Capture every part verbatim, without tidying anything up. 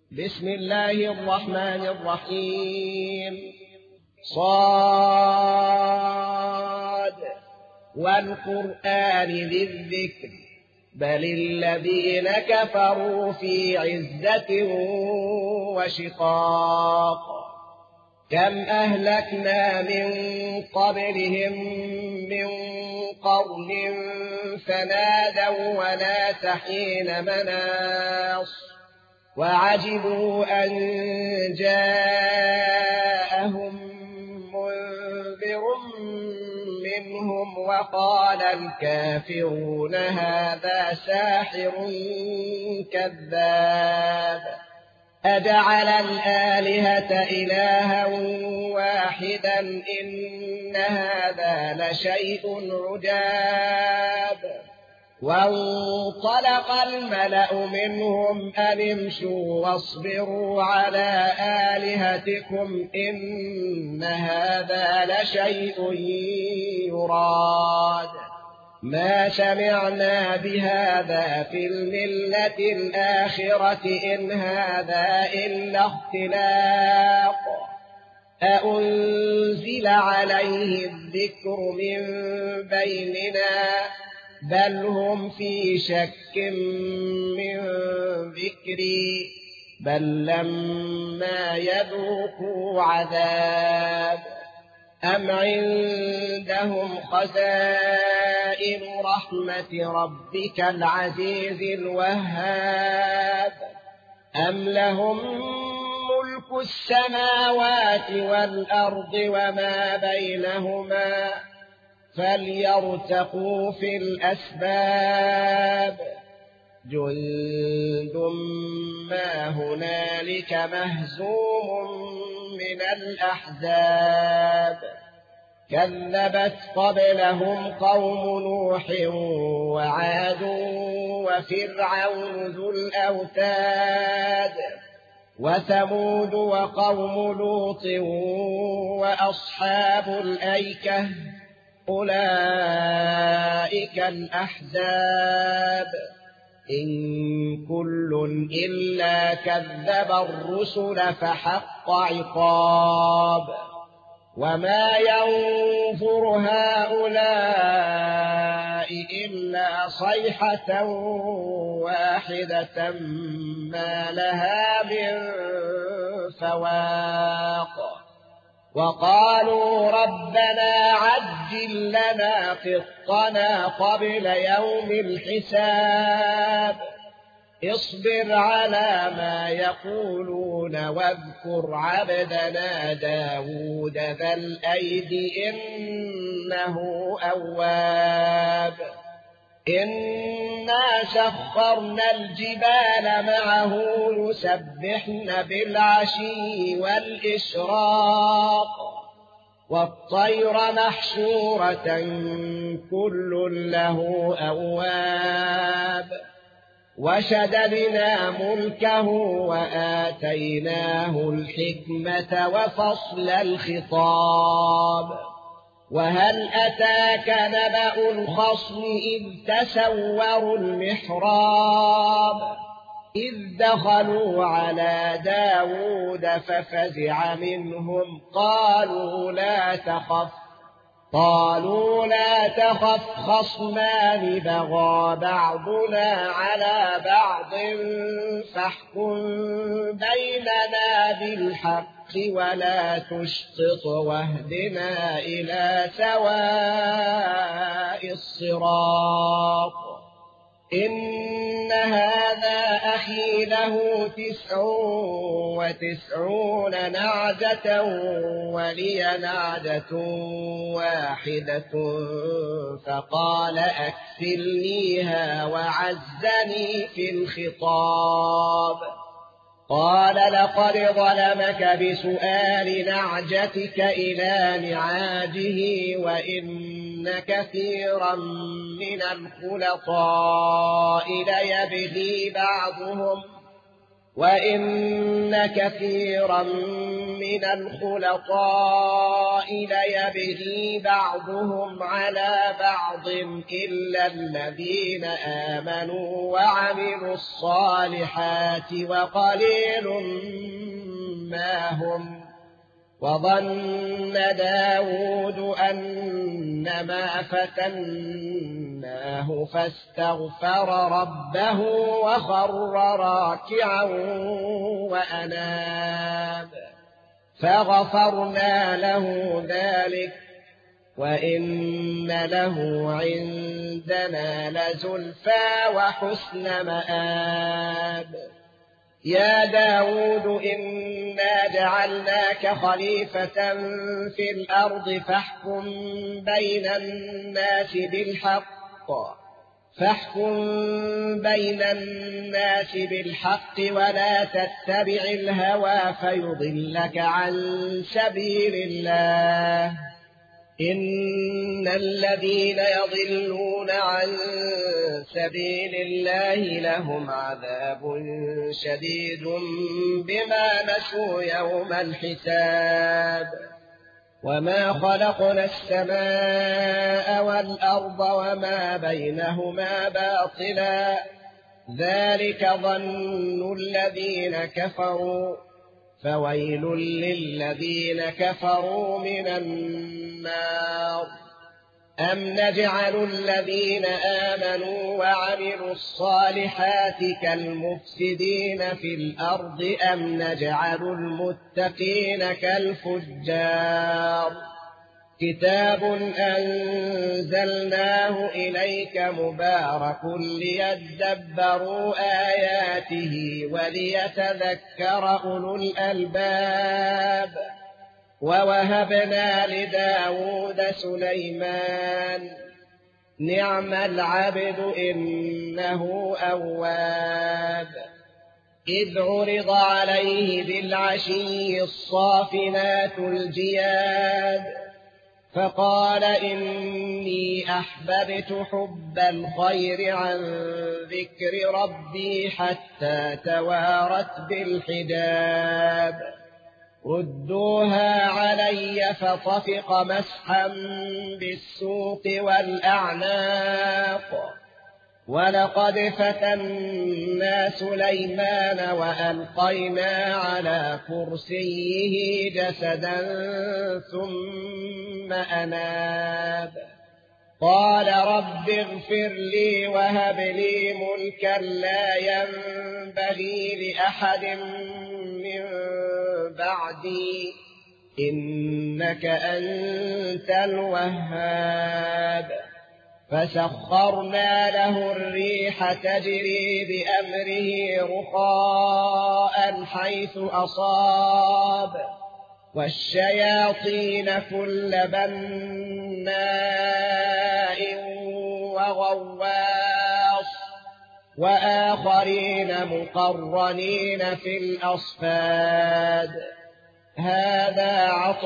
بسم الله الرحمن الرحيم. صاد والقرآن ذي الذكر بل الذين كفروا في عزة وشقاق. كم أهلكنا من قبلهم من قرن فنادوا وناس حين مناص وعجبوا أن جاءهم منذر منهم وقال الكافرون هذا ساحر كذاب أجعل الآلهة إلها واحدا إن هذا لشيء عجاب. وانطلق الملأ منهم أن امشوا واصبروا على آلهتكم إن هذا لشيء يراد ما سمعنا بهذا في الملة الآخرة إن هذا إلا اختلاق أأنزل عليه الذكر من بيننا بل هم في شك من ذكري بل لما يذوقوا عذاب أم عندهم خزائن رحمة ربك العزيز الوهاب أم لهم ملك السماوات والأرض وما بينهما فليرتقوا في الأسباب. جند ما هنالك مهزوم من الأحزاب كذبت قبلهم قوم نوح وعاد وفرعون ذو الأوتاد وثمود وقوم لوط وأصحاب الأيكة أولئك الأحزاب إن كل إلا كذب الرسل فحق عقاب. وما ينظر هؤلاء إلا صيحة واحدة ما لها من فواق. وقالوا ربنا عجل لنا قطنا قبل يوم الحساب اصبر على ما يقولون واذكر عبدنا داود ذا الأيد إنه أواب. إنا سخرنا الجبال معه يسبحن بالعشي والإشراق والطير محشورة كل له أواب. وشددنا ملكه وآتيناه الحكمة وفصل الخطاب. وهل أتاك نبأ الخصم إذ تسوروا المحراب إذ دخلوا على داود ففزع منهم قالوا لا تخف قالوا لا تخف خصمان بغى بعضنا على بعض فاحكم بيننا بالحق ولا تشطط واهدنا إلى سواء الصراط. إن هذا أخي له تسع وتسعون نعجة ولي نعجة واحدة فقال أكفلنيها وعزني في الخطاب. قال لقد ظلمك بسؤال نعجتك إلى نعاجه وإن كثيرا من الخلطاء ليبغي بعضهم وإن كثيرا من الخلطاء ليبغي بعضهم على بعض إلا الذين آمنوا وعملوا الصالحات وقليل ما هم. وظن داود أنما فتناه فاستغفر ربه وخر راكعا وأناب فغفرنا له ذلك وإن له عندنا لزلفى وحسن مآب. يا داود إنا جعلناك خليفة في الأرض فاحكم بين الناس بالحق فاحكم بين الناس بالحق ولا تتبع الهوى فيضلك عن سبيل الله. إن الذين يضلون عن سبيل الله لهم عذاب شديد بما نسوا يوم الحساب. وما خلقنا السماء والأرض وما بينهما باطلا ذلك ظن الذين كفروا فويل للذين كفروا من النار. أم نجعل الذين آمنوا وعملوا الصالحات كالمفسدين في الأرض أم نجعل المتقين كالفجار. كتاب أنزلناه إليك مبارك ليدبروا آياته وليتذكر أولو الألباب. ووهبنا لداود سليمان نعم العبد إنه أواب. إذ عرض عليه بالعشي الصافنات الجياد فقال إني أحببت حب الخير عن ذكر ربي حتى توارت بالحجاب. ردوها علي فطفق مسحا بالسوق والأعناق. ولقد فتنا سليمان وألقينا على كرسيه جسدا ثم أناب قال رب اغفر لي وهب لي ملكا لا ينبغي لأحد من بعدي إنك أنت الوهاب. فسخرنا له الريح تجري بأمره رخاء حيث أصاب والشياطين كل بناء وغواص وآخرين مقرنين في الأصفاد. هذا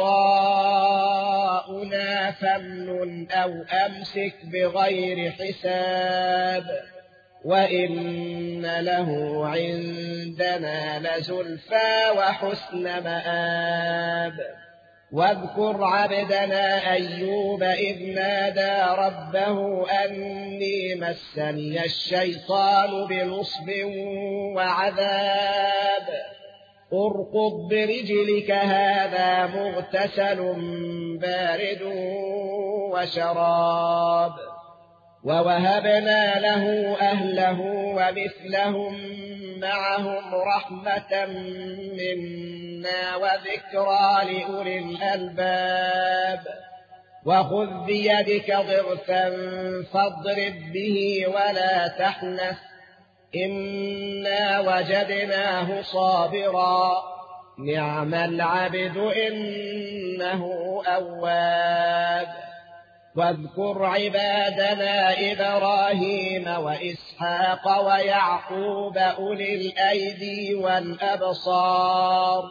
عطاؤنا فامنن أو أمسك بغير حساب وإن له عندنا لزلفى وحسن مآب. واذكر عبدنا أيوب إذ نادى ربه أني مسني الشيطان بنصب وعذاب اركض برجلك هذا مغتسل بارد وشراب. ووهبنا له أهله ومثلهم معهم رحمة منا وذكرى لأولي الألباب. وخذ بيدك ضغثا فاضرب به ولا تحنث إنا وجدناه صابرا نعم العبد إنه أواب. واذكر عبادنا إبراهيم وإسحاق ويعقوب أولي الأيدي والأبصار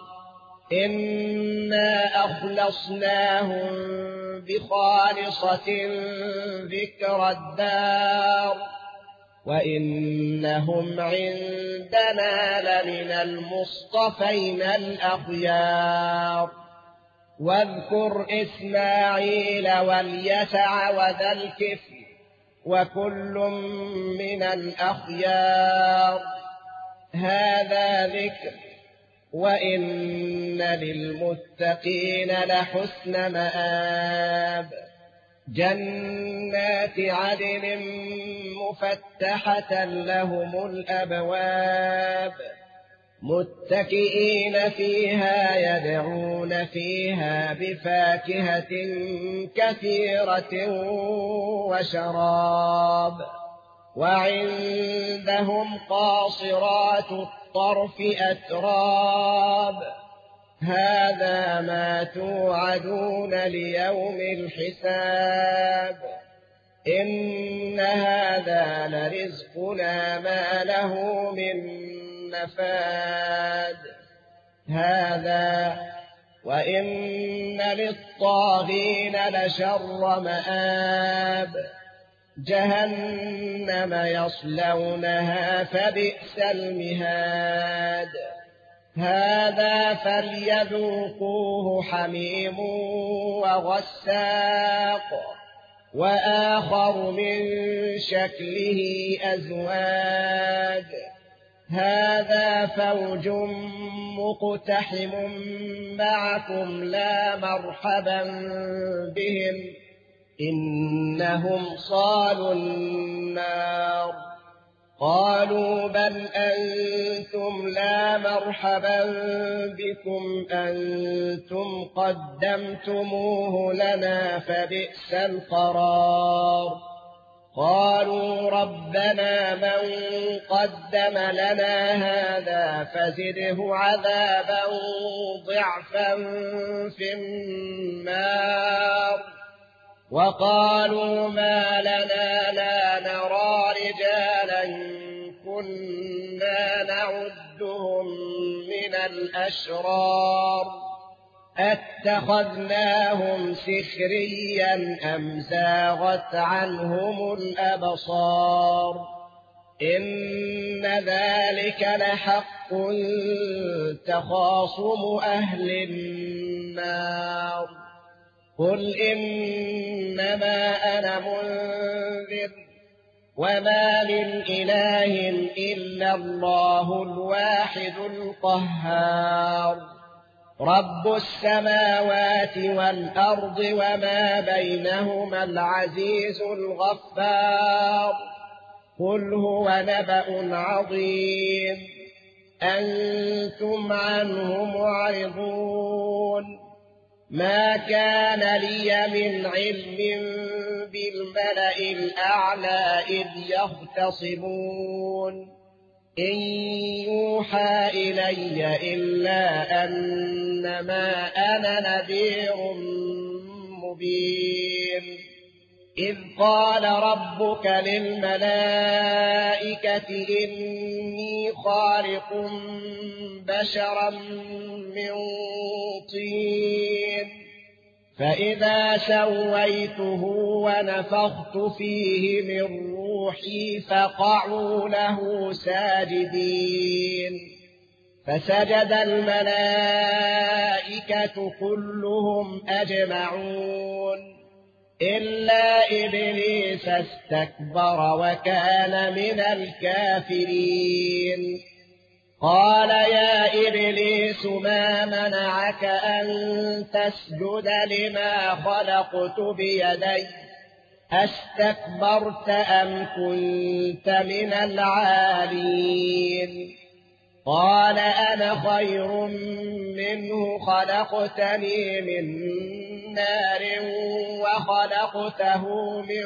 إنا أخلصناهم بخالصة ذكر الدار وإنهم عندنا لمن المصطفين الأخيار واذكر إسماعيل واليسع وذا الكفل وكل من الأخيار هذا ذكر وإن للمتقين لحسن مآب جنات عدن مفتحة لهم الأبواب متكئين فيها يدعون فيها بفاكهة كثيرة وشراب وعندهم قاصرات الطرف أتراب هذا ما توعدون ليوم الحساب إن هذا لرزقنا ما له من نفاد هذا وإن للطاغين لشر مآب جهنم يصلونها فبئس المهاد هذا فليذوقوه حميم وغساق وآخر من شكله أزواج هذا فوج مقتحم معكم لا مرحبا بهم إنهم صالوا النار قالوا بل أنتم لا مرحبا بكم أنتم قدمتموه لنا فبئس القرار قالوا ربنا من قدم لنا هذا فزده عذابا ضعفا في النار وقالوا ما لنا لا نرى رجالا كنا نعدهم من الأشرار أتخذناهم سخريا أم زاغت عنهم الأبصار إن ذلك لحق تخاصم أهل النار قل إنما أنا منذر وما من إله إلا الله الواحد القهار رب السماوات والأرض وما بينهما العزيز الغفار قل هو نبأ عظيم أنتم عنه معرضون ما كان لي من علم بالملأ الأعلى إذ يختصمون إن يوحى إلي إلا أنما أنا نذير مبين إذ قال ربك للملائكة إني خالق بشرا من طين فإذا سويته ونفخت فيه من روحي فقعوا له ساجدين فسجد الملائكة كلهم أجمعون إلا إبليس استكبر وكان من الكافرين قال يا إبليس ما منعك أن تسجد لما خلقت بيدي أستكبرت أم كنت من العالين قال أنا خير منه خلقتني من نار وخلقته من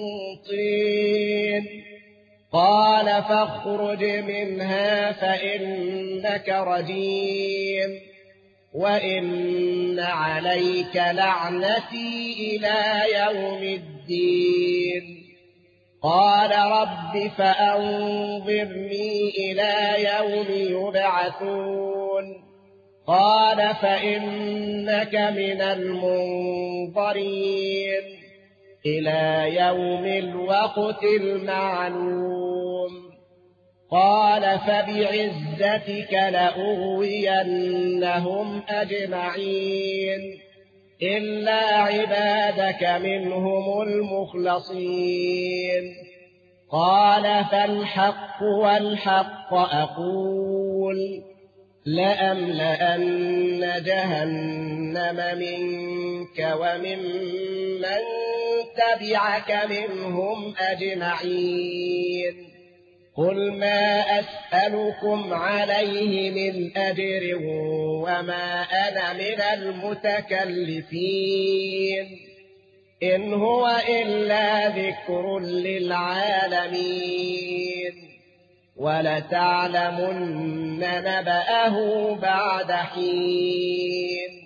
طين قال فاخرج منها فإنك رجيم وإن عليك لعنتي إلى يوم الدين قال رب فأنظرني إلى يوم يبعثون قال فإنك من المنظرين إلى يوم الوقت المعلوم قال فبعزتك لأغوينهم أجمعين إلا عبادك منهم المخلصين قال فالحق والحق أقول لأملأن جهنم منك وممن تبعك منهم أجمعين قل ما أسألكم عليه من أجر وما أنا من المتكلفين إن هو إلا ذكر للعالمين ولتعلمن نبأه بعد حين